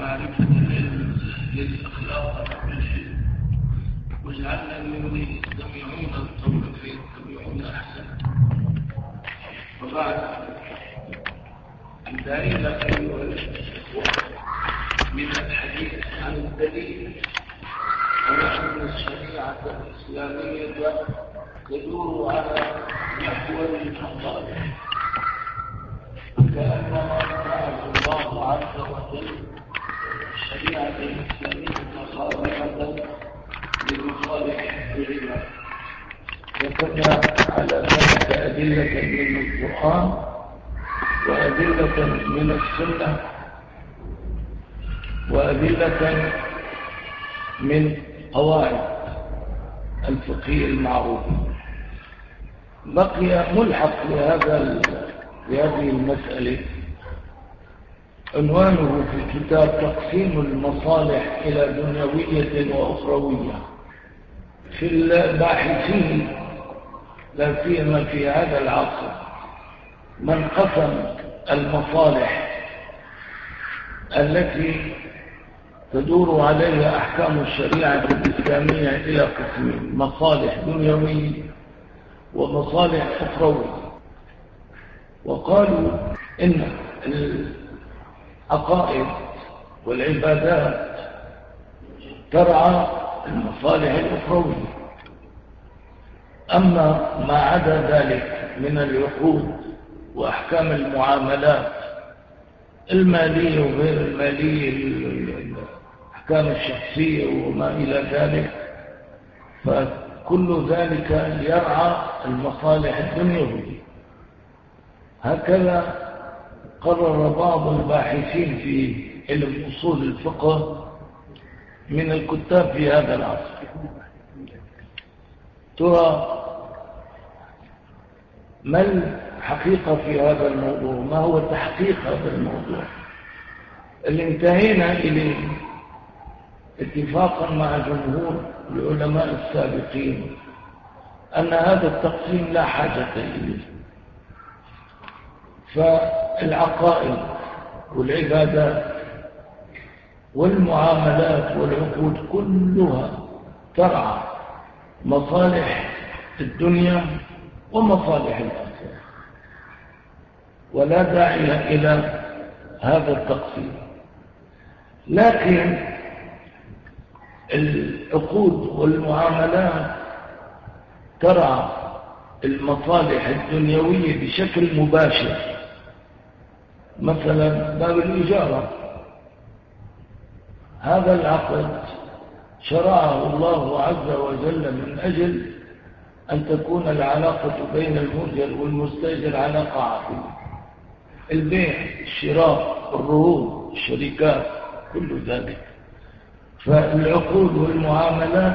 معرفة العلم للأخلاق كل شيء، واجعلنا ممن يستمعون القول فيتبعون أحسنه. وبعد، انتهينا أيها الإخوة من الحديث عن الدليل على أن الشريعة الإسلامية تدور على محور المصالح، كأنما جعل الله عز وجل الشريعة الإسلامية خاضعة لمصالح العباد، وكان على ذلك أدلة من القرآن وأدلة من السنة وأدلة من قواعد الفقه المعروف. بقي ملحق لهذه المسألة عنوانه في الكتاب تقسيم المصالح إلى دنيوية وأخروية. في الباحثين لا سيما في هذا العصر من قسم المصالح التي تدور عليها أحكام الشريعة الإسلامية إلى قسمين: مصالح دنيوية ومصالح أخروية. وقالوا إن العقائد والعبادات ترعى المصالح الأخروية، أما ما عدا ذلك من العقود وأحكام المعاملات المالية وغير المالية، الأحكام الشخصية وما إلى ذلك، فكل ذلك يرعى المصالح الدنيوية. هكذا قرر بعض الباحثين في علم أصول الفقه من الكتاب في هذا العصر. ترى ما الحقيقة في هذا الموضوع؟ ما هو تحقيق هذا الموضوع اللي انتهينا إليه اتفاقا مع جمهور العلماء السابقين أن هذا التقسيم لا حاجة إليه؟ فالعقائد والعبادات والمعاملات والعقود كلها ترعى مصالح الدنيا ومصالح الآخرة، ولا داعي إلى هذا التقسيم. لكن العقود والمعاملات ترعى المصالح الدنيوية بشكل مباشر. مثلا باب الإجارة، هذا العقد شرعه الله عز وجل من أجل أن تكون العلاقة بين المؤجر والمستأجر علاقة عاقلة. البيع، الشراء، الرهون، الشركات، كل ذلك. فالعقود والمعاملات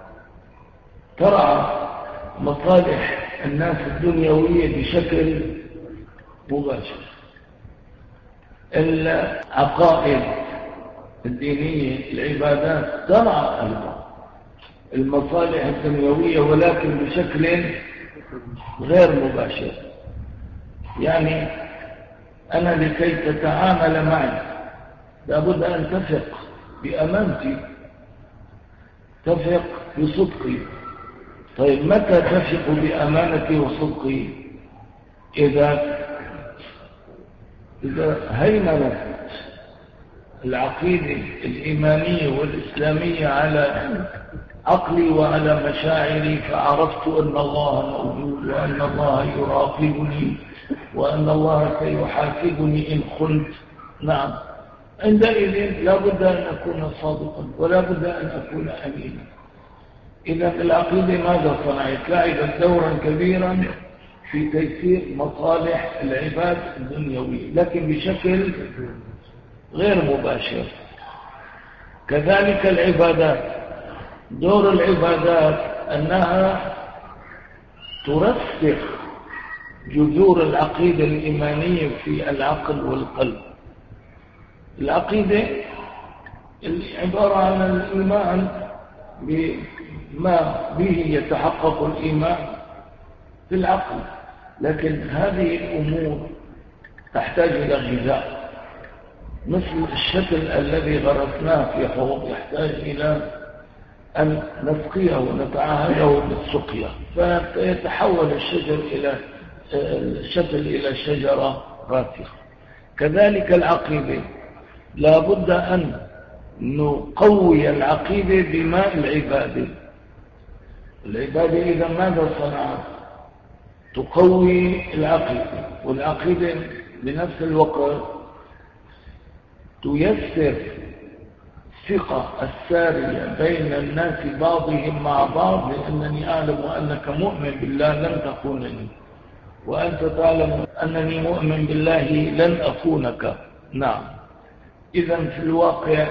ترعى مصالح الناس الدنيوية بشكل مباشر. العقائد الدينية، العبادات ترعى المصالح الدنيوية ولكن بشكل غير مباشر. يعني أنا لكي تتعامل معي لابد أن تثق بأمانتي، تثق بصدقي. طيب متى تثق بأمانتي وصدقي؟ إذا هيمنت العقيدة الإيمانية والإسلامية على عقلي وعلى مشاعري، فعرفت أن الله موجود وأن الله يراقبني وأن الله سيحاسبني إن خنت. نعم، عندئذ لا بد أن أكون صادقا ولا بد أن أكون أمينا. إذا العقيدة ماذا صنعت؟ لعبت دورا كبيرا في تيسير مصالح العباد الدنيوية، لكن بشكل غير مباشر. كذلك العبادات، دور العبادات أنها ترسخ جذور العقيدة الإيمانية في العقل والقلب. العقيدة عبارة عن الإيمان بما به يتحقق الإيمان في العقل، لكن هذه الأمور تحتاج إلى غذاء، مثل الشتل الذي غرسناه في حوض يحتاج إلى أن نسقيه ونتعاهده بالسقيا، فيتحول الشتل إلى شجرة راسخة. كذلك العقيبة لا بد أن نقوي العقيبة بماء العبادة. العبادة إذا ماذا صنعت؟ تقوي العقيدة، والعقيدة بنفس الوقت تيسر الثقة السارية بين الناس بعضهم مع بعض، لأنني أعلم أنك مؤمن بالله لن تخونني، وأنت تعلم أنني مؤمن بالله لن أخونك. نعم. إذا في الواقع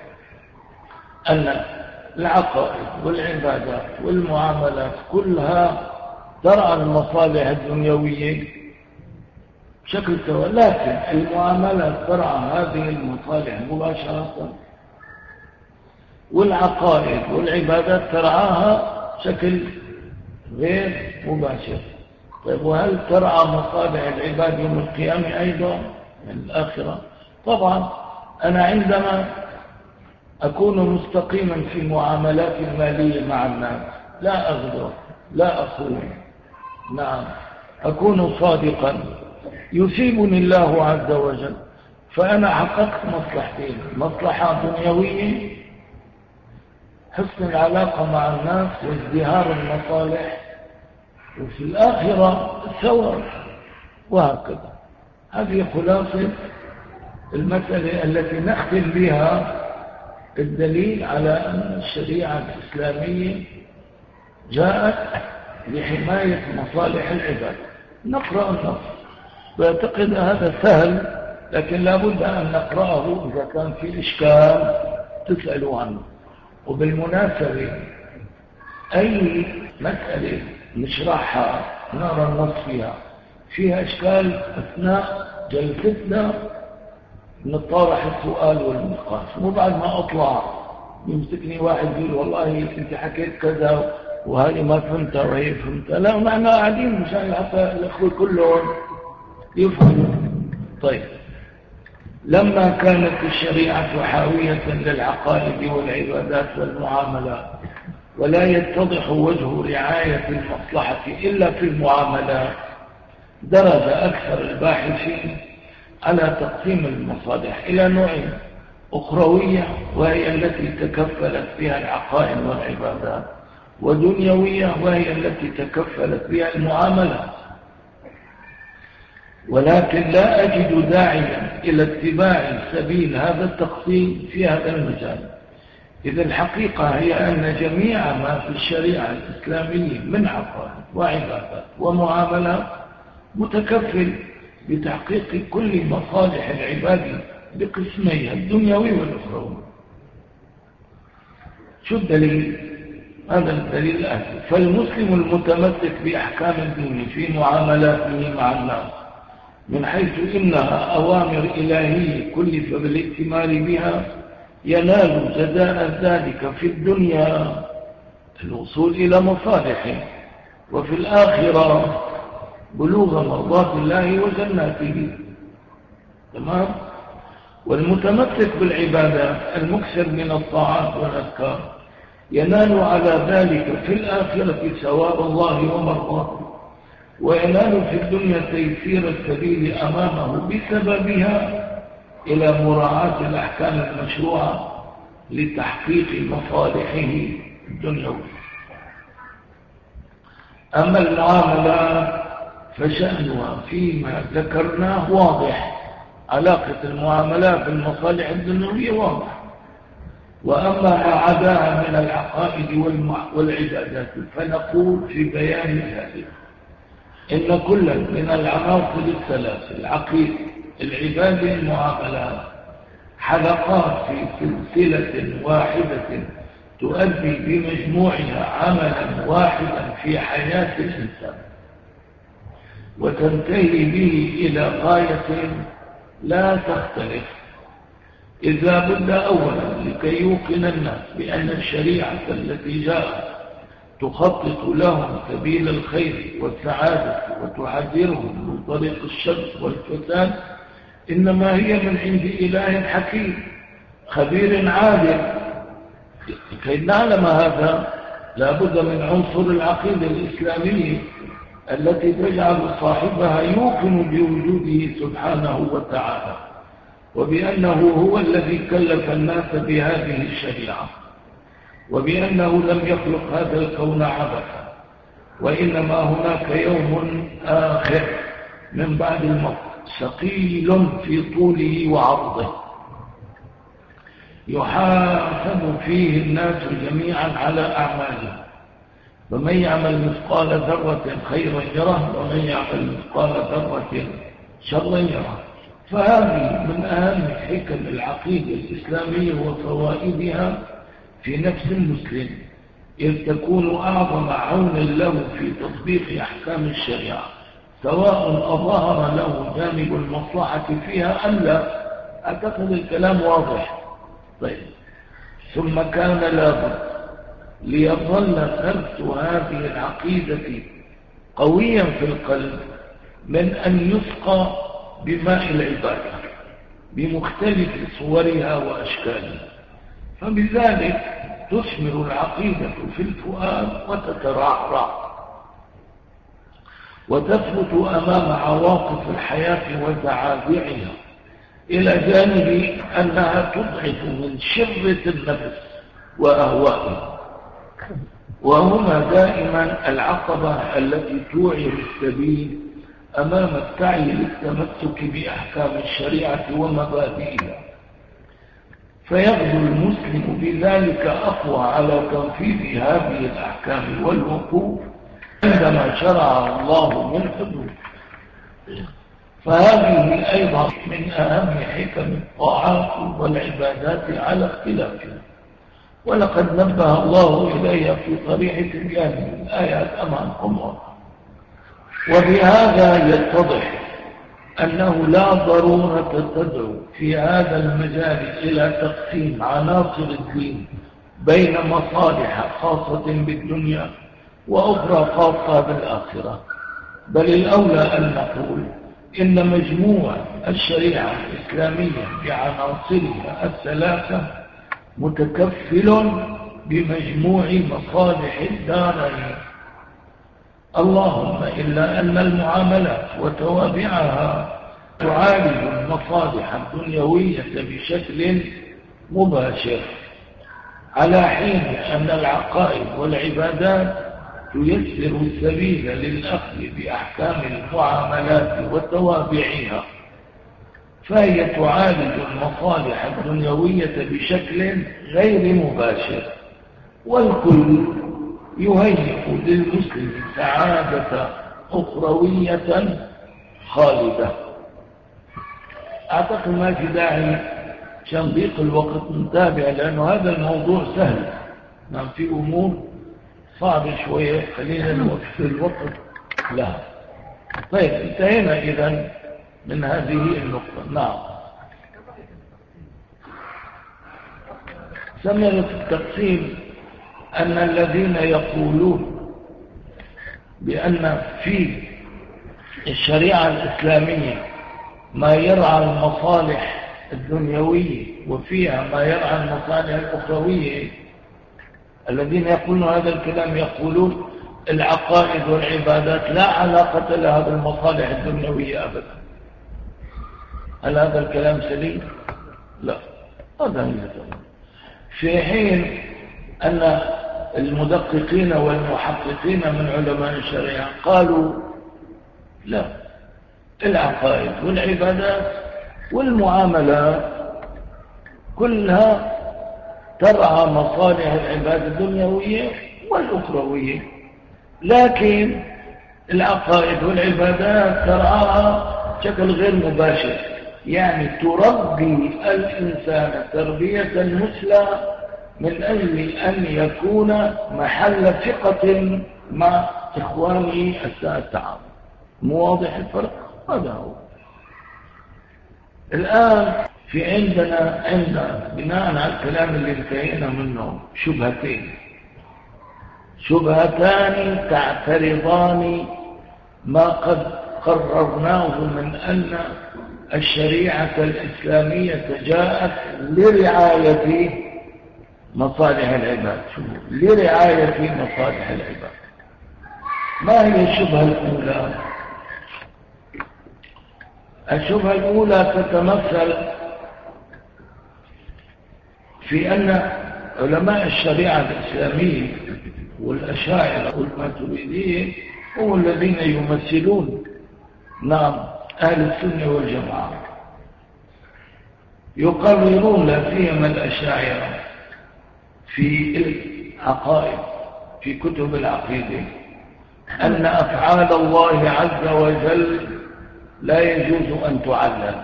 أن العقائد والعبادات والمعاملات كلها ترعى المصالح الدنيوية بشكل سواء، لكن المعاملات ترعى هذه المصالح مباشرة، والعقائد والعبادات ترعاها بشكل غير مباشر. طيب وهل ترعى مصالح العباد يوم القيامة أيضا من الآخرة؟ طبعا أنا عندما أكون مستقيما في المعاملات المالية مع الناس لا أغدر لا أخون، نعم أكون صادقا يثيبني الله عز وجل، فأنا حققت مصلحتين: مصلحة دنيوية حسن العلاقة مع الناس وازدهار المصالح، وفي الآخرة الثواب، وهكذا. هذه خلاصة المسألة التي نختم بها الدليل على أن الشريعة الإسلامية جاءت لحماية مصالح العباد. نقرأ النص، وأعتقد هذا سهل، لكن لا بد أن نقرأه إذا كان في إشكال تسألوا عنه. وبالمناسبة أي مسألة نشرحها نرى النص فيها إشكال أثناء جلستنا نطرح السؤال والنقاش، وبعد ما أطلع يمسكني واحد يقول والله أنت حكيت كذا وهذه ما فهمتها وهي فهمتها. لا، نحن قاعدين مشان حتى الأخوة كلهم يفهموا. طيب، لما كانت الشريعة حاوية للعقائد والعبادات والمعاملات، ولا يتضح وجه رعاية المصلحة إلا في المعاملات، درج أكثر الباحثين على تقسيم المصالح إلى نوعين: أخروية وهي التي تكفلت بها العقائد والعبادات، ودنيوية وهي التي تكفلت بها المعاملات. ولكن لا أجد داعيا إلى اتباع سبيل هذا التقسيم في هذا المجال، إذ الحقيقة هي أن جميع ما في الشريعة الإسلامية من عقائد وعبادات ومعاملات متكفل بتحقيق كل مصالح العباد بقسميها الدنيوي والأخروي. شو الدليل؟ هذا الدليل الآتي: فالمسلم المتمسك بأحكام الدين في معاملاته مع الناس من حيث إنها أوامر إلهية كلف بالائتمار بها ينال جزاء ذلك في الدنيا الوصول إلى مصالحه، وفي الآخرة بلوغ مرضات الله وجناته. تمام؟ والمتمسك بالعبادات المكثر من الطاعات والأذكار ينال على ذلك في الآخرة ثواب الله ومرضاته، وينال في الدنيا تيسير السبيل أمامه بسببها إلى مراعاة الأحكام المشروعة لتحقيق مصالحه الدنيوية. أما المعاملات فشأنها فيما ذكرناه واضح، علاقة المعاملات بالمصالح الدنيوية واضح. وأما ما عداها من العقائد والعبادات فنقول في بيان ذلك إن كل من العناصر الثلاث: العقيدة، العبادة، المعاملات، حلقات في سلسلة واحدة تؤدي بمجموعها عملا واحدا في حياة الإنسان، وتنتهي به إلى غاية لا تختلف. إذا بد أولا لكي يوقن الناس بأن الشريعة التي جاءت تخطط لهم سبيل الخير والسعادة وتحذرهم من طريق الشر والفساد، إنما هي من عند إله حكيم خبير عادل. كي نعلم هذا لابد من عنصر العقيدة الإسلامية التي تجعل صاحبها يوقن بوجوده سبحانه وتعالى، وبأنه هو الذي كلف الناس بهذه الشريعة، وبأنه لم يخلق هذا الكون عبثا، وإنما هناك يوم آخر من بعد الموت ثقيل في طوله وعرضه يحاسب فيه الناس جميعا على أعمالهم، فمن يعمل مثقال ذرة خيرا يره ومن يعمل مثقال ذرة شرا يره. فهذه من أهم حكم العقيدة الإسلامية وفوائدها في نفس المسلم، إذ تكون أعظم عون له في تطبيق أحكام الشريعة، سواء أظهر له جانب المصلحة فيها أم لا. أعتقد الكلام واضح. طيب، ثم كان لابد ليظل ثبت هذه العقيدة قويا في القلب من أن يسقى بماء العبادة بمختلف صورها وأشكالها، فبذلك تثمر العقيدة في الفؤاد وتترعرع وتثبت أمام عواطف الحياة وزعازعها، إلى جانب أنها تضعف من شرة النفس وأهوائها، وهما دائما العقبة التي توعر السبيل أمام السعي للتمسك بأحكام الشريعة ومبادئها، فيغدو المسلم بذلك أقوى على تنفيذ هذه الأحكام والوقوف عندما شرع الله من حدود. فهذه أيضا من أهم حكم الطاعات والعبادات على اختلافها، ولقد نبه الله إليها في صريح تبيان الآيات أمامكم. وبهذا يتضح أنه لا ضرورة تدعو في هذا المجال إلى تقسيم عناصر الدين بين مصالح خاصة بالدنيا وأخرى خاصة بالآخرة، بل الأولى أن نقول إن مجموع الشريعة الإسلامية بعناصرها الثلاثة متكفل بمجموع مصالح الدارين، اللهم إلا أن المعاملات وتوابعها تعالج المصالح الدنيوية بشكل مباشر، على حين أن العقائد والعبادات تيسر السبيل للأخذ بأحكام المعاملات وتوابعها، فهي تعالج المصالح الدنيوية بشكل غير مباشر، والكل يهيئ للمسلم سعادة أخروية خالدة. أعتقد ما في داعي عشان ضيق الوقت نتابع، لأنه هذا الموضوع سهل، نعم في أمور صعبة شوية خلينا نوقف الوقت لها. طيب، انتهينا إذن من هذه النقطة. نعم، ثمرة التقسيم أن الذين يقولون بأن في الشريعة الإسلامية ما يرعى المصالح الدنيوية وفيها ما يرعى المصالح الأخروية، الذين يقولون هذا الكلام يقولون العقائد والعبادات لا علاقة لها بالمصالح الدنيوية أبدا. هل هذا الكلام سليم؟ لا، هذا مثلا، في حين أن المدققين والمحققين من علماء الشريعة قالوا لا، العقائد والعبادات والمعاملات كلها ترعى مصالح العباد الدنيوية والأخروية، لكن العقائد والعبادات ترعاها بشكل غير مباشر، يعني تربي الإنسان تربية مثلى من أجل أن يكون محل ثقة مع إخوانه أثناء التعامل. مواضح الفرق؟ هذا هو. الآن في عندنا بناء على الكلام اللي انتهينا منه شبهتان تعترضان ما قد قررناه من أن الشريعة الإسلامية جاءت لرعاية مصالح العباد. لرعاية مصالح العباد. ما هي الشبهة الأولى؟ الشبهة الأولى تتمثل في أن علماء الشريعة الإسلامية والأشاعرة والماتريدية هم الذين يمثلون أهل السنة والجماعة، يقررون لا سيما الأشاعرة في العقائد في كتب العقيدة أن أفعال الله عز وجل لا يجوز أن تعلم.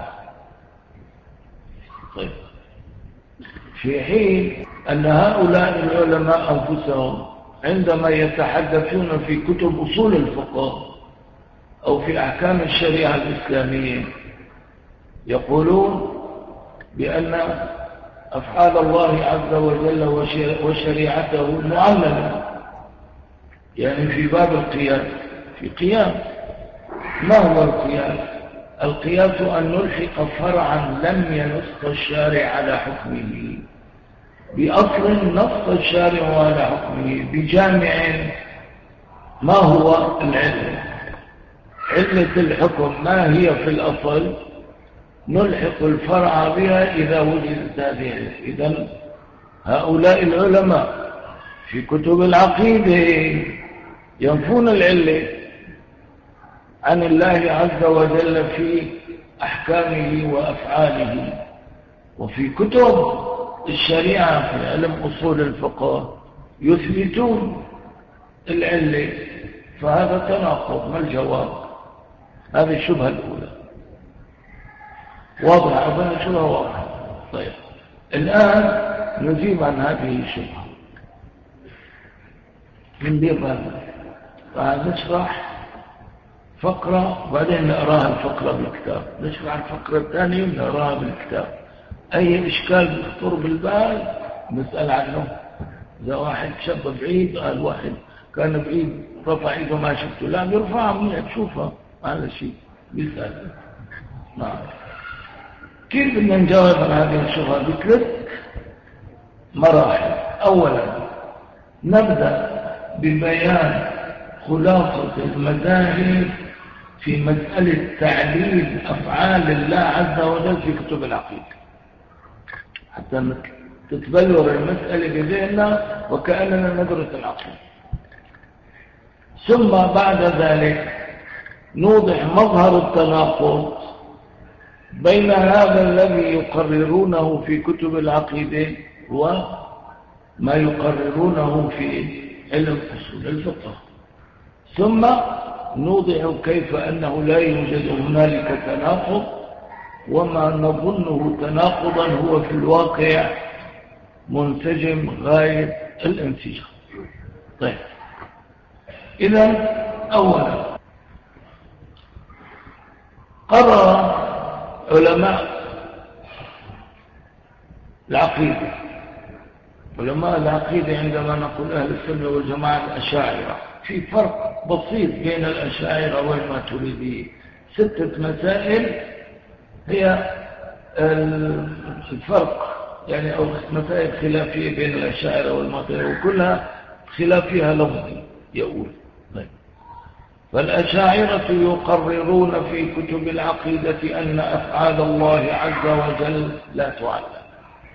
طيب، في حين أن هؤلاء العلماء أنفسهم عندما يتحدثون في كتب أصول الفقه أو في أحكام الشريعة الإسلامية يقولون بأن أفعال الله عز وجل وشريعته معلمة. يعني في باب القياس، في قياس، ما هو القياس؟ القياس أن نلحق فرعا لم ينص الشارع على حكمه بأصل نص الشارع على حكمه بجامع. ما هو العلة؟ علة الحكم ما هي في الأصل؟ نلحق الفرع بها إذا وجدت هذه. إذن هؤلاء العلماء في كتب العقيدة ينفون العلة عن الله عز وجل في أحكامه وأفعاله، وفي كتب الشريعة في علم أصول الفقه يثبتون العلة. فهذا تناقض. ما الجواب؟ هذه الشبهة الأولى. واضحة؟ أظن الشبهة واضحة. طيب، الآن نجيب عن هذه الشبهة من بيبان. فنشرح فقرة وبعدين نقراها الفقرة بالكتاب، نشرح الفقرة الثانية ونقراها بالكتاب. أي إشكال يخطر بالبال نسأل عنه. إذا واحد شاب بعيد قال واحد كان بعيد رفع إيده ما شفته، لا بيرفعها منيح بشوفها، هذا شيء بيسأل. نعم. كيف بدنا نجاوب عن هذه الشبهة؟ بثلاث مراحل. أولا نبدأ ببيان خلاصة المذاهب في مسألة تعليل أفعال الله عز وجل في كتب العقيدة حتى تتبلور المسألة بذهننا وكأننا ندرس العقيدة. ثم بعد ذلك نوضح مظهر التناقض بين هذا الذي يقررونه في كتب العقيدة وما يقررونه في علم أصول الفقه. ثم نوضح كيف أنه لا يوجد هنالك تناقض، وما نظنه تناقضا هو في الواقع منسجم غاية الانسجام. طيب، إذن أولا قرر علماء العقيدة عندما نقول أهل السنة والجماعة الأشاعرة، في فرق بسيط بين الأشاعرة والماتريدية. 6 مسائل هي الفرق، يعني أو مسائل خلافية بين الأشاعرة والماتريدية، وكلها خلافها لفظي يقول. طيب، فالأشاعرة يقررون في كتب العقيدة أن أفعال الله عز وجل لا تعلم.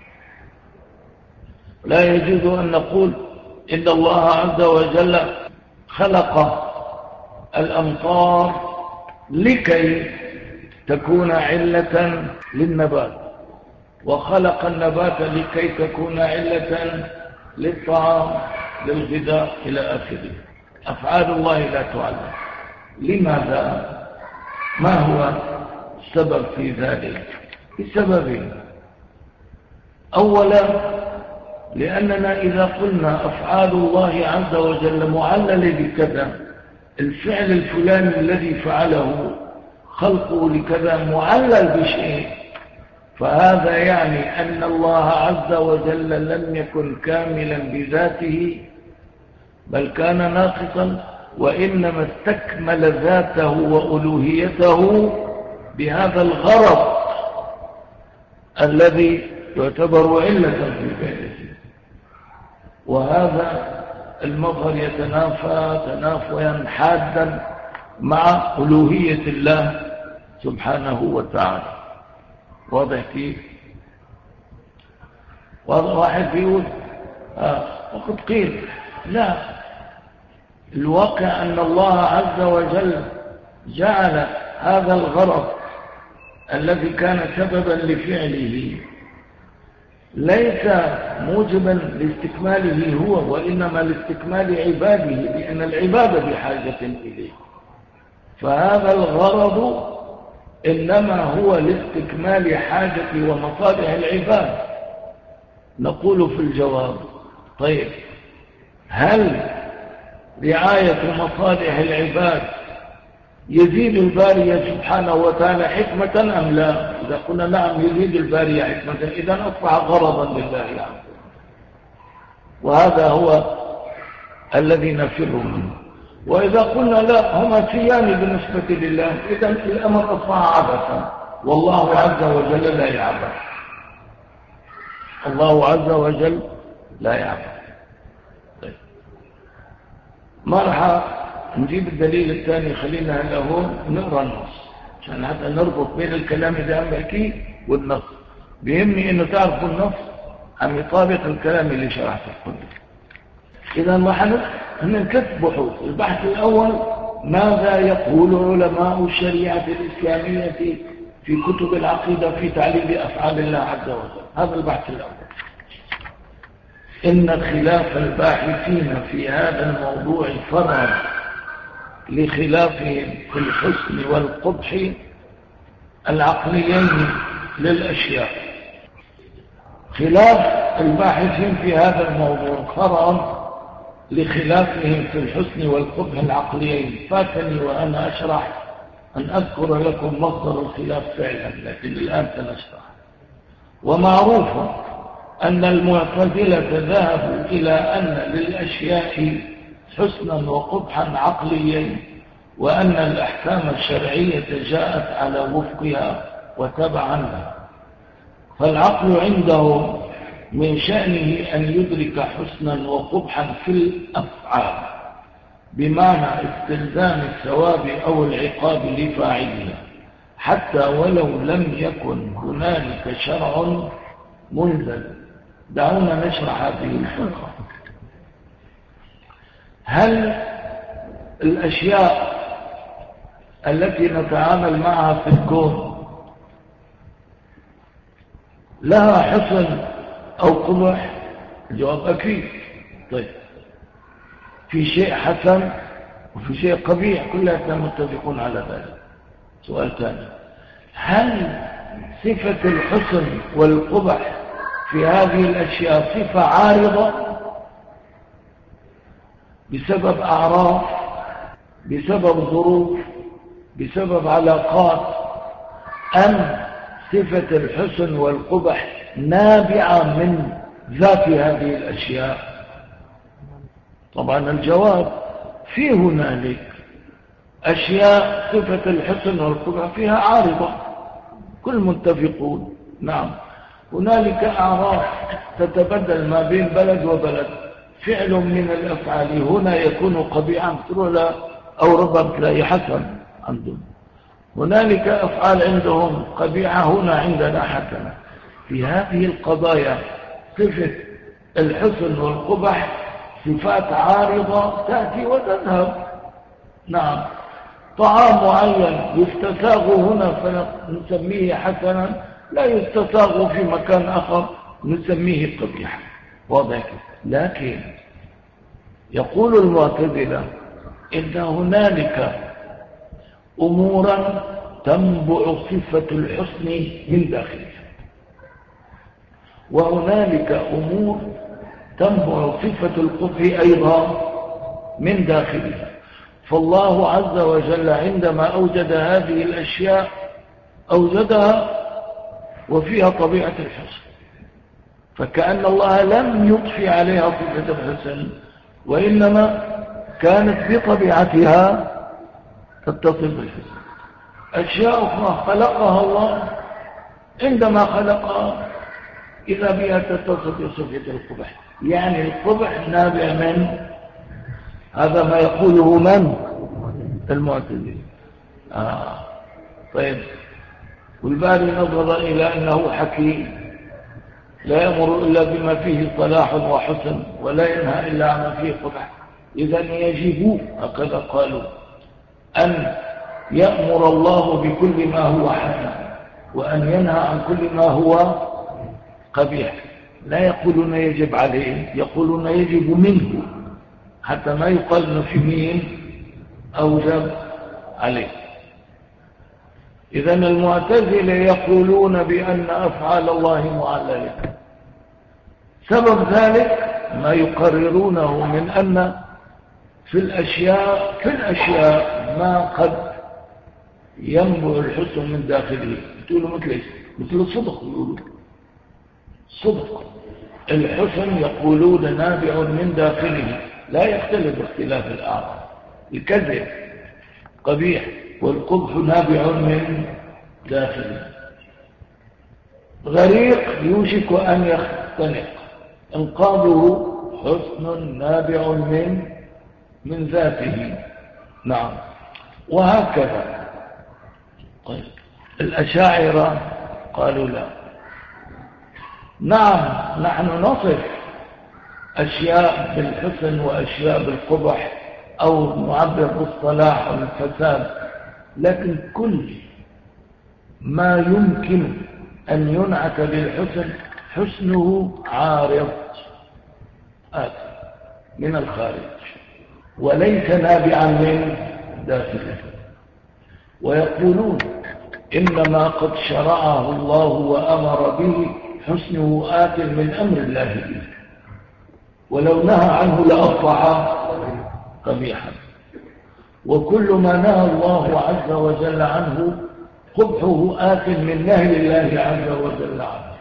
لا يجوز أن نقول إن الله عز وجل خلق الأمطار لكي تكون علة للنبات، وخلق النبات لكي تكون علة للطعام للغذاء إلى آخره. أفعال الله لا تعلم. لماذا؟ ما هو السبب في ذلك؟ السببين. أولا، لأننا إذا قلنا أفعال الله عز وجل معلل بكذا، الفعل الفلاني الذي فعله خلقه لكذا معلل بشيء، فهذا يعني أن الله عز وجل لم يكن كاملا بذاته بل كان ناقصا، وإنما استكمل ذاته وألوهيته بهذا الغرض الذي يعتبر علة في فعله. وهذا المظهر يتنافى تنافيا حادا مع ألوهية الله سبحانه وتعالى. واضح كيف؟ واحد بيقول وقد قيل لا، الواقع أن الله عز وجل جعل هذا الغرض الذي كان سببا لفعله ليس موجبا لاستكماله هو، وإنما لاستكمال عباده، لأن العباد بحاجة إليه. فهذا الغرض إنما هو لاستكمال حاجة ومصالح العباد. نقول في الجواب: طيب، هل رعاية مصالح العباد يزيد الباري سبحانه وتعالى حكمة أم لا؟ إذا قلنا نعم يزيد الباري حكمة، إذن أصبح غرضا لله يعني. وهذا هو الذي نفر منه. وإذا قلنا لا، هما سيان بالنسبة لله، إذن الأمر أصبح عبثا، والله عز وجل لا يعبث. الله عز وجل لا يعبث. طيب، مرحبا، نجيب الدليل الثاني. خلينا له نقرأ النص عشان حتى نربط بين الكلام اللي عم بحكيه والنص. بيهمني انه تعرفوا النص عم يطابق الكلام اللي شرحته قبل. اذا نحن ثلاث بحوث. البحث الاول: ماذا يقول علماء الشريعة الإسلامية في كتب العقيدة في تعليل أفعال الله عز وجل؟ هذا البحث الأول. إن خلاف الباحثين في هذا الموضوع فرع لخلافهم في الحسن والقبح العقليين للأشياء. خلاف الباحثين في هذا الموضوع فرع لخلافهم في الحسن والقبح العقليين. فاتني وأنا أشرح أن أذكر لكم مصدر الخلاف فعلا، لكن الآن سنشرح. ومعروف أن المعتزلة ذهبوا إلى أن للأشياء حسنا وقبحا عقليين، وأن الأحكام الشرعية جاءت على وفقها وتبعا لها. فالعقل عنده من شأنه أن يدرك حسنا وقبحا في الأفعال، بمعنى استلزام الثواب أو العقاب لفاعلها، حتى ولو لم يكن هنالك شرع منزل. دعونا نشرح هذه الفقرة. هل الأشياء التي نتعامل معها في الكون لها حسن أو قبح؟ الجواب أكيد. طيب، في شيء حسن وفي شيء قبيح، كلنا متفقون على ذلك. سؤال ثاني: هل صفة الحسن والقبح في هذه الأشياء صفة عارضة بسبب أعراض، بسبب ظروف، بسبب علاقات، أم صفة الحسن والقبح نابعة من ذات هذه الأشياء؟ طبعا الجواب: في هنالك أشياء صفة الحسن والقبح فيها عارضة، كل متفقون. نعم، هنالك أعراض تتبدل ما بين بلد وبلد. فعل من الأفعال هنا يكون قبيحا أو ربما تلاقي حسن عندهم. هنالك أفعال عندهم قبيحة، هنا عندنا حسنة. في هذه القضايا صفة الحسن والقبح صفات عارضة تأتي وتذهب. نعم، طعام معين يستساغ هنا فنسميه حسنا، لا يستساغ في مكان آخر نسميه قبيحا. واضح؟ لكن يقول المعتزلة إن هنالك أمورا تنبع صفة الحسن من داخلها، وهنالك أمور تنبع صفة القبح أيضا من داخلها. فالله عز وجل عندما أوجد هذه الأشياء أوجدها وفيها طبيعة الحسن، فكأن الله لم يضفي عليها صفة الحسن، وإنما كانت بطبيعتها تتصل بالحسن. أشياء أخرى خلقها الله، عندما خلقها إذا بها تتصف بصفة القبح، يعني القبح نابع من هذا ما يقوله من المعتزلة. طيب، والباري نظر إلى أنه حكيم لا يأمر إلا بما فيه صلاح وحسن ولا ينهى إلا عما فيه قبح، إذن يجب هكذا قالوا أن يأمر الله بكل ما هو حسن وأن ينهى عن كل ما هو قبيح. لا يقولون يجب عليه، يقولون يجب منه، حتى ما يقال انه في مين أوجب عليه. إذن المعتزلة يقولون بأن أفعال الله معللة. سبب ذلك ما يقررونه من أن في الأشياء ما قد ينبع الحسن من داخله. تقولوا مثل الصدق، يقولوا صدق الحسن يقولون نابع من داخله لا يختلف باختلاف الأعراض. الكذب قبيح والقبح نابع من داخله. غريق يوشك أن يختنق، انقاذه حسن نابع من ذاته. نعم، وهكذا. طيب، الأشاعرة قالوا لا، نعم نحن نصف أشياء بالحسن وأشياء بالقبح أو نعبر بالصلاح أو الفساد، لكن كل ما يمكن أن ينعت بالحسن حسنه عارض آتي من الخارج وليس نابعا من داخله. ويقولون إنما قد شرعه الله وأمر به حسنه آت من أمر الله به، ولو نهى عنه لأصبح قبيحا. وكل ما نهى الله عز وجل عنه قبحه آت من نهي الله عز وجل عنه.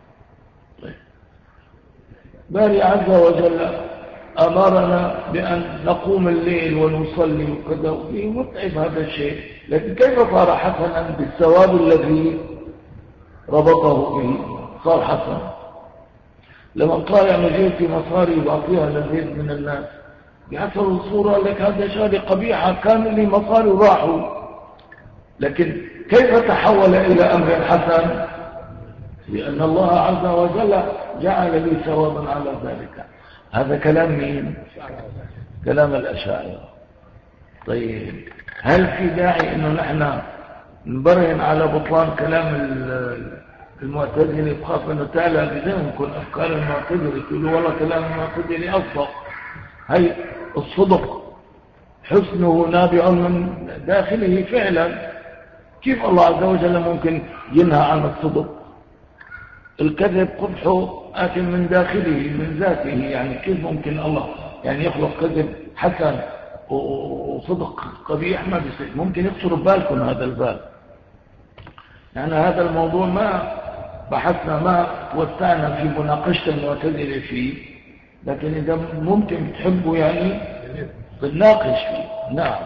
باري عز وجل أمرنا بأن نقوم الليل ونصلي وكذا، وفيه متعب هذا الشيء، لكن كيف صار حسنا بالثواب الذي ربطه به؟ صار حسن. لما طالع مجيتي مصاري وأعطيها لزيد من الناس بحسب الصورة لك هذا شيء قبيحة، كان لي مصاري وراحوا، لكن كيف تحول إلى أمر حسن؟ لأن الله عز وجل جعل لي ثوابا على ذلك. هذا كلام مين؟ كلام الأشاعرة. طيب، هل في داعي أنه نحن نبرهن على بطلان كلام المعتزلة بخاف أنه تعالى بذلك يكون أفكار المعتزلة يقولوا والله كلام المعتزلة أصدق؟ هي الصدق حسنه نابع من داخله فعلا. كيف الله عز وجل ممكن ينهى عن الصدق؟ الكذب قبحه آت من داخله من ذاته، يعني كيف ممكن الله يعني يخلق كذب حسن وصدق قبيح؟ ما بيصير. ممكن يخسر بالكم هذا البال. يعني هذا الموضوع ما بحثنا، ما وسعنا في مناقشة المعتزلة فيه، لكن إذا ممكن تحبوا يعني بنناقش فيه. نعم.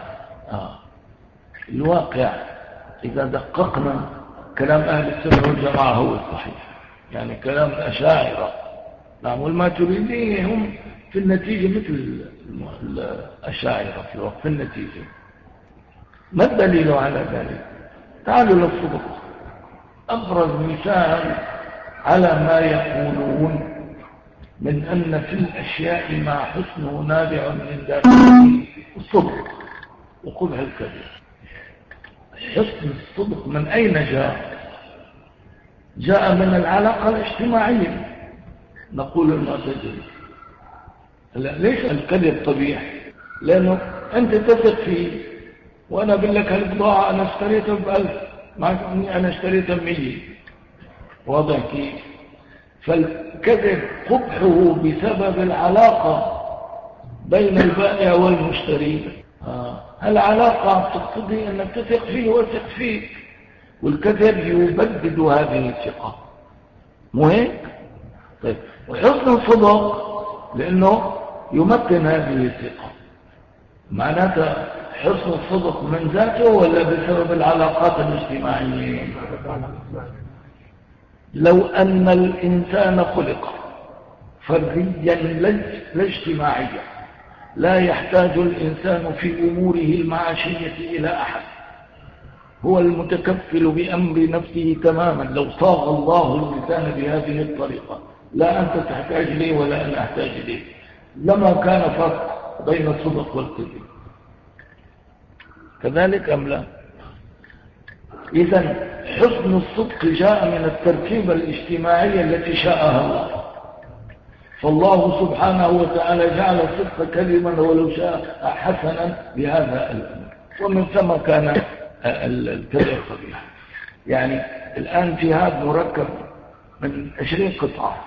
الواقع إذا دققنا كلام أهل السنة والجماعة هو الصحيح، يعني كلام الأشاعرة. نعم، والماتريدية هم في النتيجة مثل الأشاعرة في النتيجة. ما الدليل على ذلك؟ تعالوا للصدق. أبرز مثال على ما يقولون من أن في الأشياء ما حسنه نابع من داخله الصدق وقبح الكذب. حسن الصدق من أين جاء؟ جاء من العلاقة الاجتماعية. نقول المعتزلة ليس الكذب قبيح، لأنه أنت تثق فيه، وأنا أقول لك هالبضاعة أنا اشتريتها ب1000، معك أنا اشتريتها ب100. واضح كيف؟ فالكذب قبحه بسبب العلاقة بين البائع والمشتري. العلاقة تقتضي أنك تثق فيه وثق فيك، والكذب يبدد هذه الثقة. مو هيك؟ طيب، وحسن الصدق لأنه يمكن هذه الثقة. معناته حسن الصدق من ذاته ولا بسبب العلاقات الاجتماعية؟ لو أن الإنسان خلق فرديا لا اجتماعيا، لا يحتاج الإنسان في أموره المعاشية إلى أحد، هو المتكفل بأمر نفسه تماما، لو صاغ الله الإنسان بهذه الطريقة لا أنت تحتاج لي ولا أنا أحتاج لي، لما كان فرق بين الصدق والكذب. كذلك أم لا؟ إذن حسن الصدق جاء من التركيبة الاجتماعية التي شاءها الله، فالله سبحانه وتعالى جعل الصدق كلمة ولو شاء حسنا بهذا الأمر، ومن ثم كان الكذب قبيح. يعني الآن جهاد مركب من 20 قطعة،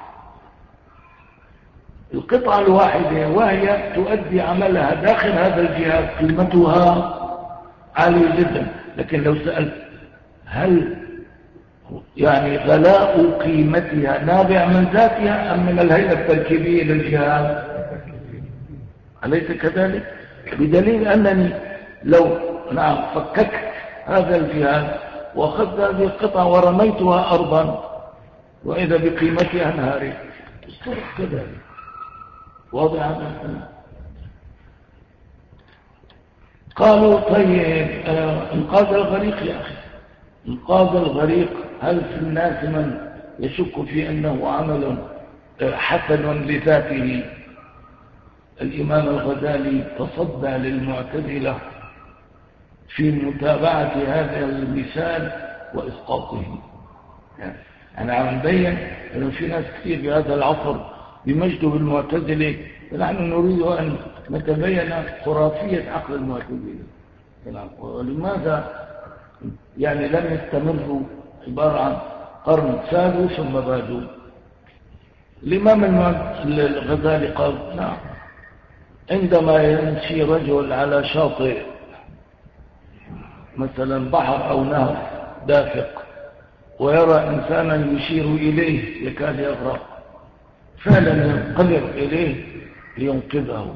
القطعة الواحدة وهي تؤدي عملها داخل هذا الجهاد قيمتها عالية جدا، لكن لو سألت هل يعني غلاء قيمتها نابع من ذاتها أم من الهيئة التركيبية للجهاد؟ أليس كذلك؟ بدليل أنني لو فككت هذا الجهاد وأخذت هذه القطعة ورميتها أرضا وإذا بقيمتها انهارت، الصدق كذلك واضح هذا. قالوا طيب انقاذ الغريق يا أخي، انقاذ الغريق هل في الناس من يشك في أنه عمل حسن لذاته؟ الإمام الغزالي تصدى للمعتزلة في متابعة هذا المثال وإسقاطه. يعني عم نبين أنه في ناس كثير في هذا العصر بمجده بالمعتزلة، ونحن نريد أن نتبين خرافية عقل المعتزلة. ولماذا يعني لم يستمروا عبارة عن قرن سادوا ثم بادوا؟ الإمام الغزالي قال نعم، عندما يمشي رجل على شاطئ مثلا بحر أو نهر دافق ويرى إنسانا يشير إليه يكاد يغرق، فعلا ينقلب إليه لينقذه،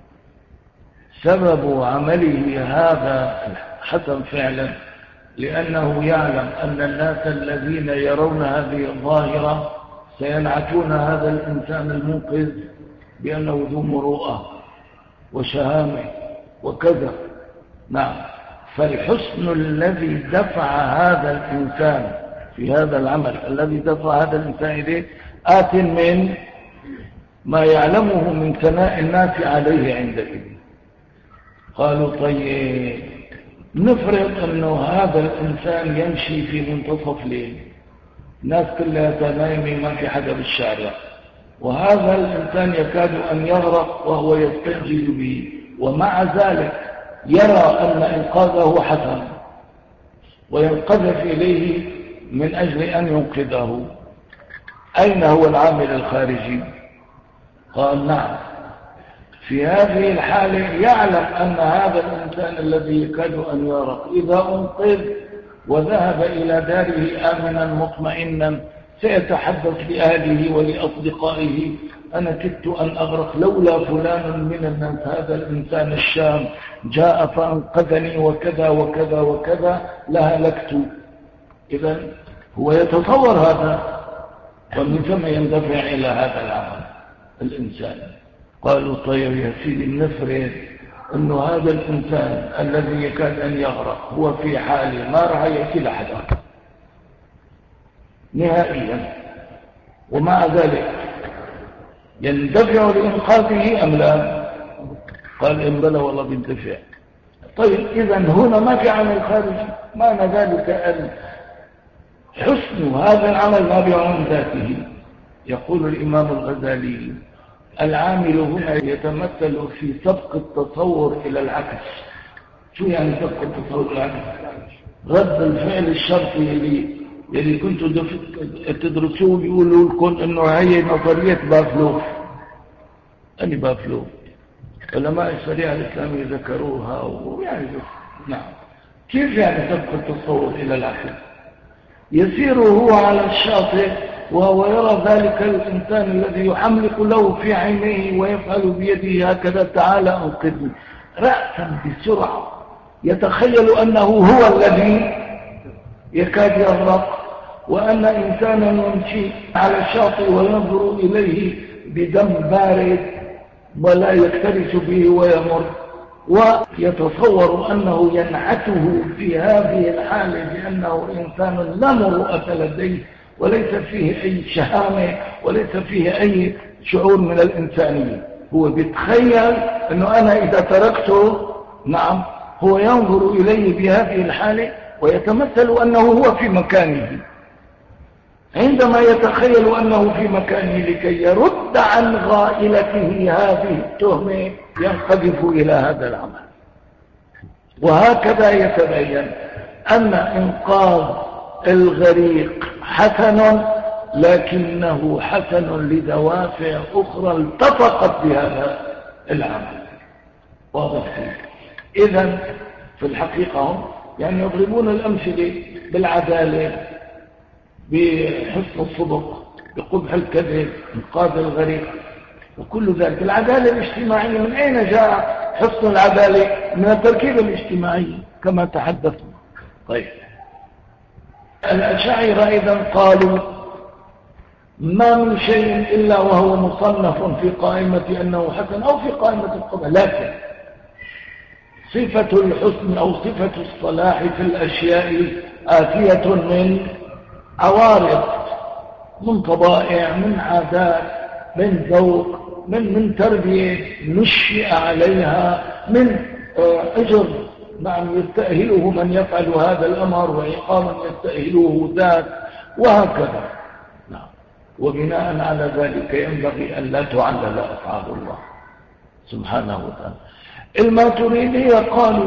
سبب عمله هذا حسن فعلا لأنه يعلم أن الناس الذين يرون هذه الظاهرة سينعتون هذا الإنسان المنقذ بأنه ذو مروءة وشهامة وكذا. نعم، فالحسن الذي دفع هذا الإنسان في هذا العمل، الذي دفع هذا الإنسان إليه آت من ما يعلمه من ثناء الناس عليه عندئذ. قالوا طيب نفرض أنه هذا الإنسان يمشي في منتصف ليل، الناس كلها نايمة ما في حدا بالشارع، وهذا الإنسان يكاد أن يغرق وهو يستنجد به، ومع ذلك يرى أن إنقاذه حسن وينقذف إليه من أجل أن ينقذه، أين هو العامل الخارجي؟ قال نعم، في هذه الحالة يعلم أن هذا الإنسان الذي يكاد أن يغرق إذا أنقذ وذهب إلى داره آمنا مطمئنا سيتحدث لأهله ولأصدقائه أنا كدت أن أغرق لولا فلان من الناس، هذا الإنسان الشام جاء فأنقذني وكذا وكذا وكذا لهلكت. إذن هو يتصور هذا ومن ثم يندفع إلى هذا العمل الإنسان. قالوا طيب يا سيدي نفرض أنه هذا الإنسان الذي يكاد أن يغرق هو في حاله ما رح يأتي لحدا نهائيا، ومع ذلك يندفع لإنقاذه أم لا؟ قال إن بلى والله بيندفع. طيب إذن هنا ما في عمل خارجي، معنى ذلك أن حسن هذا العمل نابع من ذاته. يقول الإمام الغزالي العامل هنا يتمثل في سبق التصور إلى العكس. شو يعني سبق التصور إلى العكس؟ رد الفعل الشرطي اللي كنتوا تدرسوه بيقولوا لكم انه هي نظرية بافلوف. أني بافلوف علماء الشريعة الإسلامية ذكروها ويعني نعم. كيف يعني سبق التصور إلى العكس؟ يسير هو على الشاطئ وهو يرى ذلك الإنسان الذي يحملق له في عينيه ويفعل بيده هكذا تعالى أنقذني، رأسا بسرعة يتخيل أنه هو الذي يكاد يغرق، وأن إنسانا يمشي على الشاطئ وينظر إليه بدم بارد ولا يكترث به ويمر، ويتصور أنه ينعته في هذه الحالة بأنه إنسان لا مروءة لديه وليس فيه أي شهامة وليس فيه أي شعور من الإنسانية. هو بيتخيل أنه أنا إذا تركته، نعم، هو ينظر إليه بهذه الحالة ويتمثل أنه هو في مكانه. عندما يتخيل أنه في مكانه لكي يرد عن غائلته هذه التهمة ينقذف إلى هذا العمل. وهكذا يتبين أن إنقاذ الغريق حسن، لكنه حسن لدوافع أخرى التفقت بهذا العمل. واضح؟ إذن في الحقيقة هم يعني يضربون الأمثلة بالعدالة، بحسن الصدق، بقبح الكذب، إنقاذ الغريق وكل ذلك. العدالة الاجتماعية من أين جاء حسن العدالة؟ من التركيبة الاجتماعية كما تحدثنا. طيب، الأشاعرة إذن قالوا ما من شيء إلا وهو مصنف في قائمة أنه حسن أو في قائمة القبح، لكن صفة الحسن أو صفة الصلاح في الأشياء آتية من عوارض، من طبائع، من عادات، من ذوق، من تربية نشئ عليها، من أجر نعم يستأهله من يفعل هذا الأمر وعقابا يستأهله ذات، وهكذا. نعم. وبناء على ذلك ينبغي أن لا تعلل أفعال الله سبحانه وتعالى. الماتريدية قالوا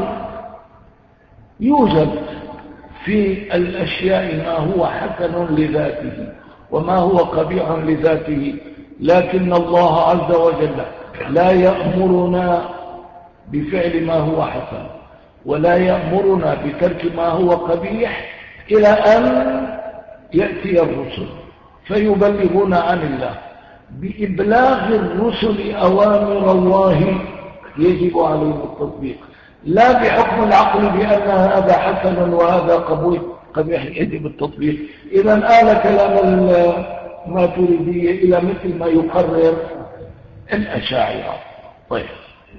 يوجد في الأشياء ما هو حسن لذاته وما هو قبيح لذاته، لكن الله عز وجل لا يأمرنا بفعل ما هو حسن ولا يأمرنا بترك ما هو قبيح إلى أن يأتي الرسل فيبلغون عن الله. بإبلاغ الرسل أوامر الله يجب عليهم التطبيق، لا بحكم العقل بأن هذا حسن وهذا قبيح يجب التطبيق. إذا آل كلام الماتريدية إلى مثل ما يقرر الأشاعرة. طيب،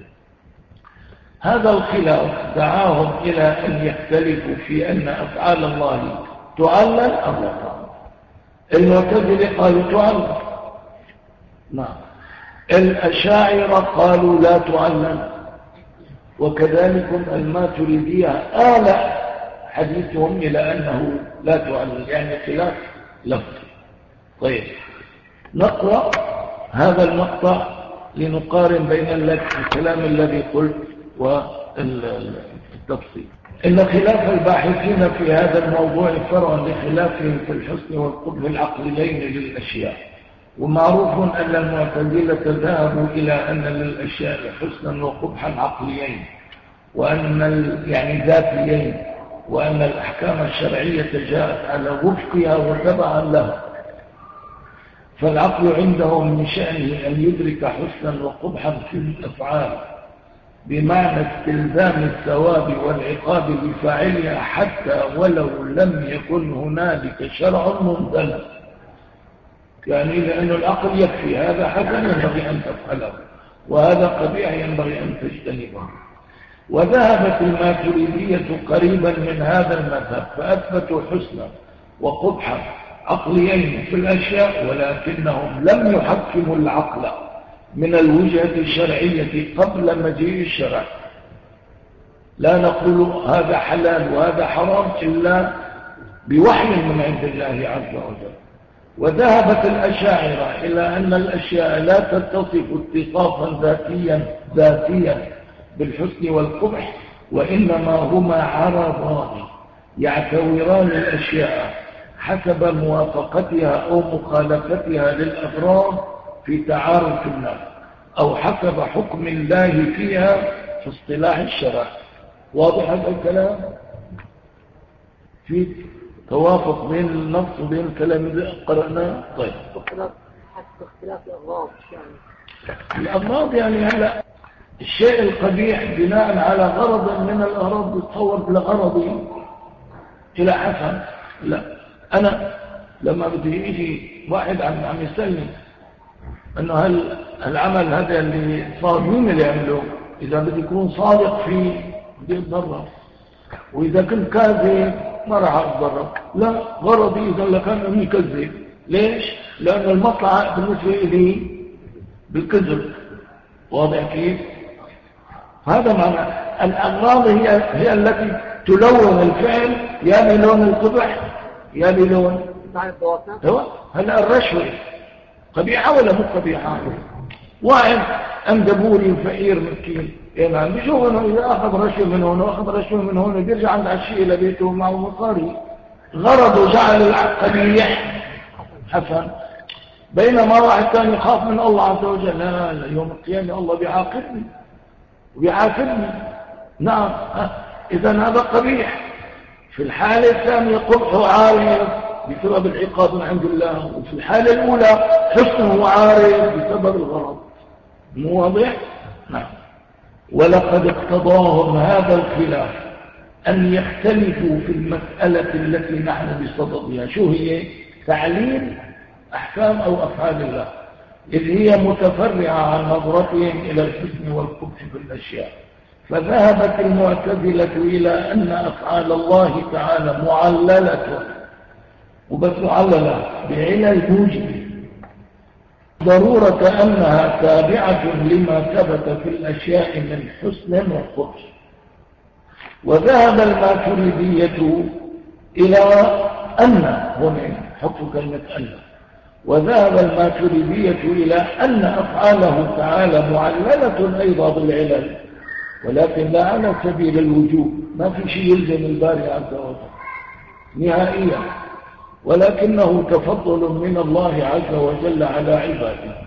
هذا الخلاف دعاهم إلى أن يختلفوا في أن أفعال الله تعلل أو لا تعلل. المعتزلة قالوا تعلل، نعم. الأشاعرة قالوا لا تعلل، وكذلك الماتريدية آل حديثهم إلى أنه لا تعلل، يعني خلاف لفظ. طيب، نقرأ هذا المقطع لنقارن بين الكلام الذي قلت والتفصيل. إن خلاف الباحثين في هذا الموضوع فرع لخلافهم في الحسن والقبح العقليين للأشياء. ومعروف أن المعتزلة ذهبوا إلى أن للأشياء حسنا وقبحا عقليين، وأن يعني ذاتيين، وأن الأحكام الشرعية جاءت على وفقها وتبعا لها. فالعقل عندهم من شأنه أن يدرك حسنا وقبحا في الأفعال بمعنى استلزام الثواب والعقاب بفاعلها حتى ولو لم يكن هنالك شرع منزل. يعني لأن العقل يكفي هذا حسن ينبغي أن تفعله وهذا قبيح ينبغي أن تجتنبه. وذهبت الماتريدية قريبا من هذا المذهب فأثبتوا حسنا وقبحا عقليين في الأشياء، ولكنهم لم يحكموا العقل من الوجهة الشرعية قبل مجيء الشرع. لا نقول هذا حلال وهذا حرام إلا بوحي من عند الله عز وجل. وذهبت الأشاعرة إلى أن الأشياء لا تتصف اتصافا ذاتيا بالحسن والقبح، وإنما هما عرضان يعتوران الأشياء حسب موافقتها أو مخالفتها للأغراض في تعارف الناس، أو حسب حكم الله فيها في اصطلاح الشرع. واضح هذا الكلام؟ في توافق بين النص وبين الكلام اللي قرأناه. طيب، حسب اختلاف الأغراض. الأغراض يعني هلا الشيء القبيح بناء على غرض من الأغراض يتصور لغرضي إلى حسن. لا، أنا لما بدي يجي واحد عم يسألني أنه هل العمل هذا اللي صار مين اللي يعمله؟ إذا بدي يكون صادق فيه بدي أتضرر، وإذا كنت كاذب ما راح أتضرر. لا، غرضي إذا لكان أني كذب. ليش؟ لأن المطلع بالنسبة لي بالكذب. واضح كيف؟ هذا معنى الأغراض هي التي تلون الفعل، يا بلون القبح يا بلون هلا الرشوة قبيحة ولا مو قبيحة؟ واحد أندبوري فقير مسكين، يعني بيشوف انه اذا اخذ رشوه من هون واخذ رشوه من هون بيرجع عند عشيه لبيته معه مصاري، غرضه جعل القبيح حسن. بينما واحد ثاني يخاف من الله عز وجل، لا يوم القيامه الله بيعاقبني. نعم، اذا هذا قبيح. في الحاله الثانيه قبحه عارض بسبب العقاب من عند الله، وفي الحاله الاولى حسنه عارض بسبب الغرض. مو واضح؟ نعم. ولقد اقتضاهم هذا الخلاف أن يختلفوا في المسألة التي نحن بصددها. شو هي؟ تعليل أحكام أو أفعال الله، إذ هي متفرعة عن نظرتهم إلى الحسن والقبح في الأشياء. فذهبت المعتزلة إلى أن أفعال الله تعالى معللة، وبس معللة بعلل موجبة، ضرورة أنها تابعة لما ثبت في الأشياء من حسن وقبح. وذهب الماتريدية إلى أن هنا حط كلمة أن، وذهب الماتريدية إلى أن أفعاله تعالى معللة أيضا بالعلل، ولكن لا على سبيل الوجوب، ما في شيء يلزم الباري عز وجل نهائيا، ولكنه تفضل من الله عز وجل على عباده.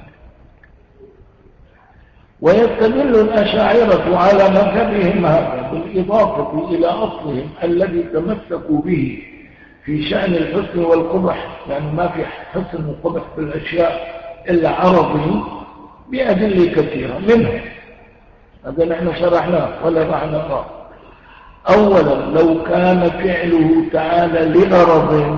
ويستدل الأشاعرة على مذهبهم هذا بالإضافة إلى أصلهم الذي تمسكوا به في شأن الحسن والقبح، يعني ما في حسن وقبح في الأشياء إلا عرضه، بأدلة كثيرة منها هذا نحن شرحناه ولا بعد نقرأ. أولا، لو كان فعله تعالى لغرض،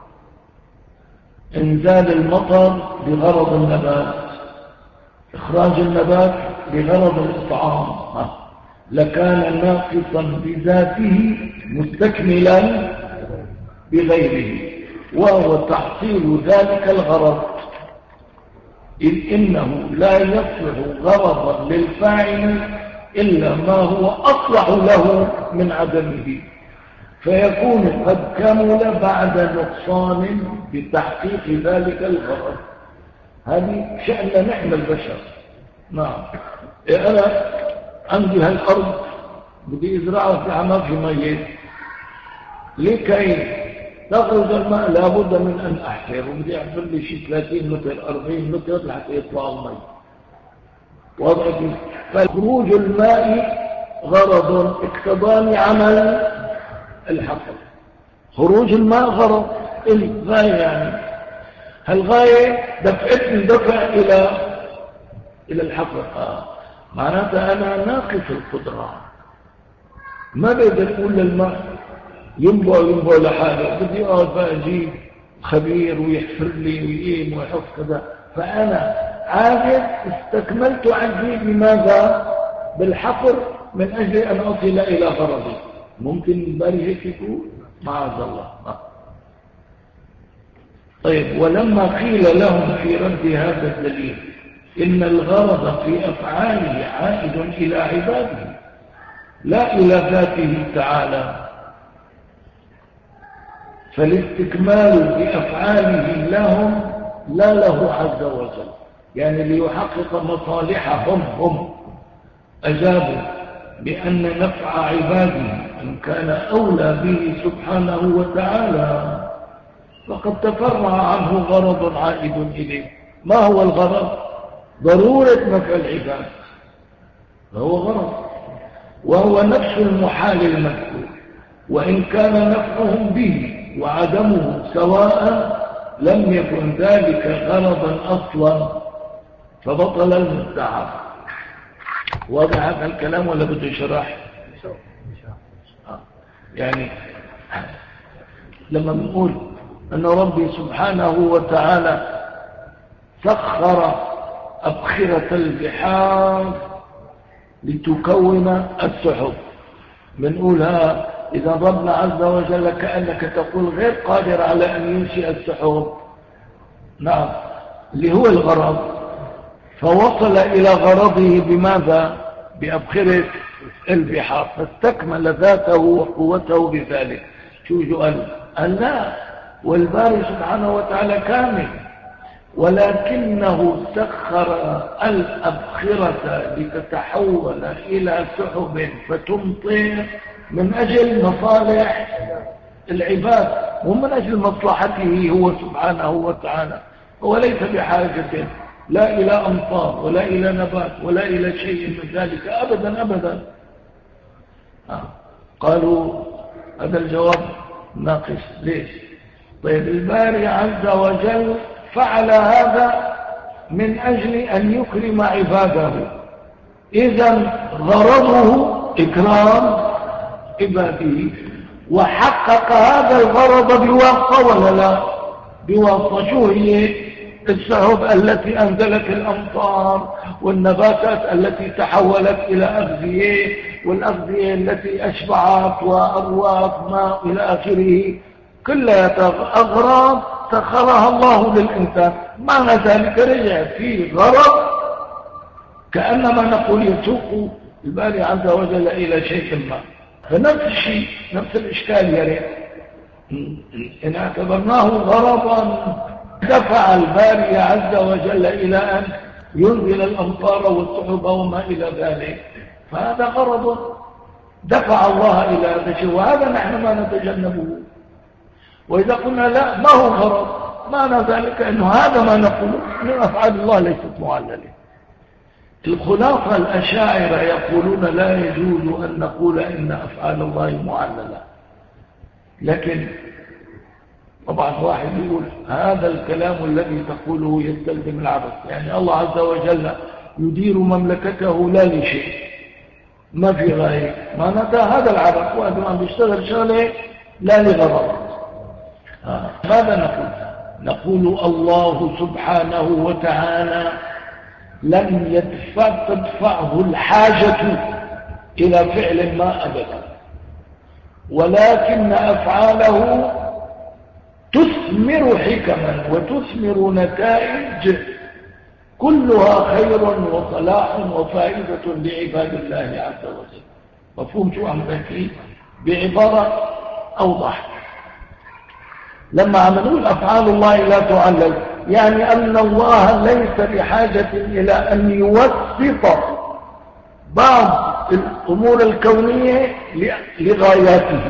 إنزال المطر بغرض النبات، إخراج النبات بغرض الإطعام، لكان ناقصا بذاته مستكملا بغيره، وهو تحصيل ذلك الغرض، إذ إنه لا يصلح غرضا للفاعل إلا ما هو أصلح له من عدمه، فيكون قد كمل بعد نقصان بتحقيق ذلك الغرض. هذه شأن نحن البشر. نعم، أنا عندي هالأرض بدي أزرعها في عمار في ميت، لكي تخرج الماء لابد من أن أحفر، وبدي أحفر لي شيء 30 متر 40 متر لحتى يطلع الماء. وضعت فخروج الماء غرض اقتضاني عمل الحفر. خروج الماء غرض الغاية، يعني هالغاية دفع إلى الحفر. معناتها أنا ناقص القدرة، ما بقدر أقول للماء ينبع لحاله، بدي أقعد بقى أجيب خبير ويحفر لي ويقيم ويحط كذا، فأنا عاجز استكملت عجزي بماذا؟ بالحفر، من أجل أن أصل إلى غرضي. ممكن الباري هيك يقول؟ معاذ الله. طيب، ولما قيل لهم في رد هذا الدليل إن الغرض في أفعاله عائد إلى عباده لا إلى ذاته تعالى، فالاستكمال بأفعاله لهم لا له عز وجل، يعني ليحقق مصالحهم هم، أجابوا بأن نفع عباده إن كان أولى به سبحانه وتعالى فقد تفرع عنه غرض عائد إليه. ما هو الغرض؟ ضرورة نفع العباد، فهو غرض، وهو نفس المحال المذكور، وإن كان نفعهم به وعدمه سواء لم يكن ذلك غرضا أصلا، فبطل المدعى. واضح هذا الكلام ولا بده شرح؟ يعني لما نقول أن ربي سبحانه وتعالى سخر أبخرة البحار لتكون السحب، بنقولها إذا ربنا عز وجل كأنك تقول غير قادر على أن ينشئ السحب، نعم، اللي هو الغرض، فوصل إلى غرضه بماذا؟ بأبخرة البحار، فاستكمل ذاته وقوته بذلك. شو قال لا، والباري سبحانه وتعالى كامل، ولكنه سخر الأبخرة لتتحول إلى سحب فتمطر من أجل مصالح العباد ومن أجل مصلحته هو سبحانه وتعالى. هو ليس بحاجة لا إلى أمطار ولا إلى نبات ولا إلى شيء من ذلك أبدا أبدا. قالوا هذا الجواب ناقص. ليش؟ طيب الباري عز وجل فعل هذا من أجل أن يكرم عباده، إذن غرضه إكرام عباده، وحقق هذا الغرض بواسطة ولا لا؟ بواسطة. شو هي؟ السحب التي أنزلت الأمطار، والنباتات التي تحولت إلى أغذية، والأغذية التي أشبعت وأرواف ماء إلى آخره، كلها أغراض سخرها الله للإنسان. معنى ذلك رجع فيه غرض، كأنما نقول يسوق الباري عز وجل إلى شيء ما. فنفس الشيء، نفس الإشكال يا ريت إن اعتبرناه غرضا دفع الباري عز وجل إلى أن ينزل الأمطار والسحب وما إلى ذلك، فهذا غرض دفع الله إلى هذا الشيء، وهذا نحن ما نتجنبه. وإذا قلنا لا، ما هو غرض، معنى ذلك أنه هذا ما نقوله من أفعال الله ليست معللة. الخلاصة الأشاعرة يقولون لا يجوز أن نقول إن أفعال الله معللة، لكن طبعا واحد يقول هذا الكلام الذي تقوله يستلزم العبث، يعني الله عز وجل يدير مملكته لا لشيء، ما في غاية، ما نتى هذا العبث، وأنه عم بيشتغل شغله لا لغرض. ماذا نقول؟ نقول الله سبحانه وتعالى لم تدفعه الحاجة إلى فعل ما أبدا، ولكن أفعاله تثمر حكما وتثمر نتائج كلها خير وصلاح وفائدة لعباد الله عز وجل. مفهوم شو عم بحكي؟ بعبارة أوضح، لما عم نقول أفعال الله لا تعلل، يعني أن الله ليس بحاجة إلى أن يوسط بعض الأمور الكونية لغاياته،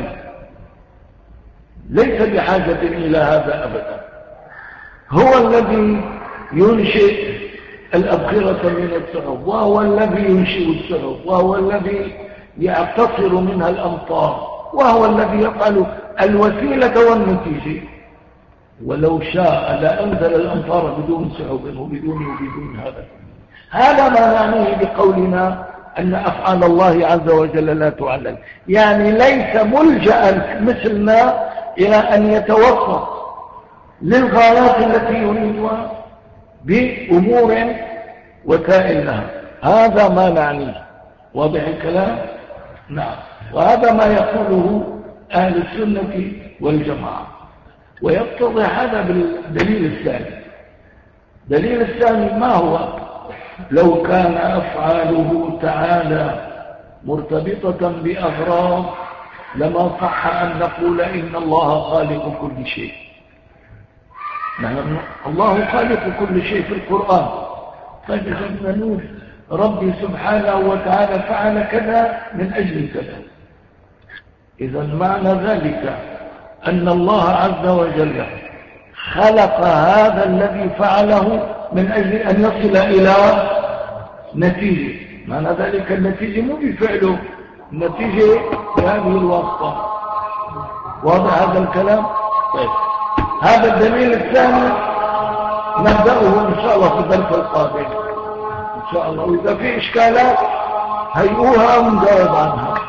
ليس بحاجة إلى هذا أبدا. هو الذي ينشئ الأبخرة من السحب، وهو الذي ينشئ السحب، وهو الذي يعتصر منها الأمطار، وهو الذي يفعل الوسيلة والنتيجة. ولو شاء لأنزل الأمطار بدون سحب وبدون هذا ما نعنيه بقولنا أن أفعال الله عز وجل لا تعلل، يعني ليس ملجأ مثلنا إلى أن يتوسط للغايات التي يريدها بأمور وسائل لها. هذا ما نعنيه. واضح الكلام؟ نعم. وهذا ما يقوله أهل السنة والجماعة، ويتضح هذا بالدليل الثاني. دليل الثاني ما هو؟ لو كان أفعاله تعالى مرتبطة بأغراض لما صح أن نقول إن الله خالق كل شيء. الله خالق كل شيء في القرآن، طيب إذا نقول ربي سبحانه وتعالى فعل كذا من أجل كذا، إذا معنى ذلك أن الله عز وجل خلق هذا الذي فعله من أجل أن يصل إلى نتيجة. معنى ذلك النتيجة مو بفعله، النتيجة بهذه الواسطة. واضح هذا الكلام؟ طيب، هذا الدليل الثاني نبدأه إن شاء الله في الدرس القادم إن شاء الله، وإذا في إشكالات هيئوها ونجاوب عنها.